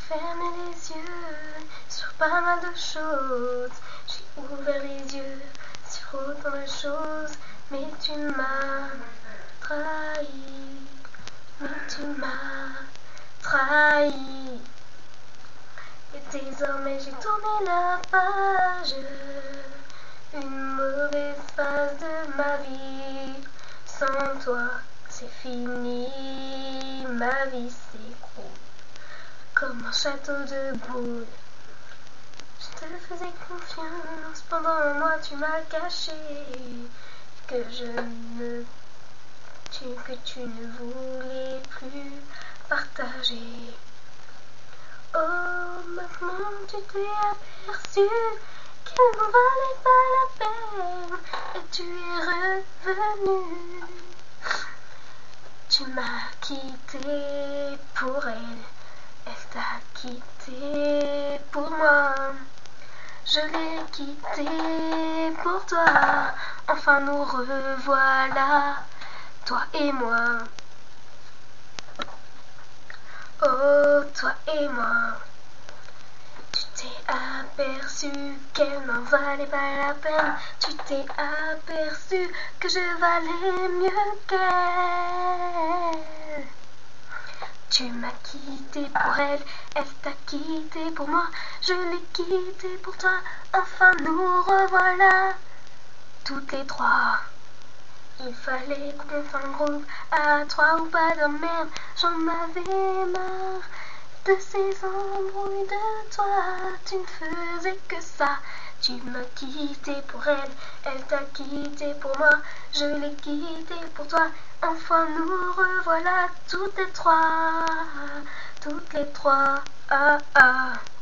fermé les yeux sur pas mal de choses. J'ai ouvert les yeux sur autant de choses. Mais tu m'as trahi. Mais tu m'as trahi. Et désormais j'ai tourné la page. Une mauvaise phase de ma vie. Sans toi, c'est fini. Ma vie s'écroule comme un château de boules. Je te faisais confiance, pendant un mois tu m'as caché que tu ne voulais plus partager. Oh, maintenant tu t'es aperçu qu'elle n'en valait pas la peine et tu es revenu. Tu m'as quitté pour elle, elle t'a quitté pour moi. Je l'ai quitté pour toi, enfin nous revoilà, toi et moi. Oh, toi et moi. Tu t'es aperçu qu'elle n'en valait pas la peine. Tu t'es aperçu que je valais mieux qu'elle. Tu m'as quitté pour elle, elle t'a quitté pour moi. Je l'ai quitté pour toi, enfin nous revoilà, toutes les trois. Il fallait qu'on fasse un groupe à trois ou pas de merde. J'en avais marre de ces embrouilles de toi. Tu ne faisais que ça. Tu m'as quitté pour elle, elle t'a quitté pour moi. Je l'ai quitté pour toi. Enfin nous revoilà toutes les trois. Toutes les trois. Ah ah.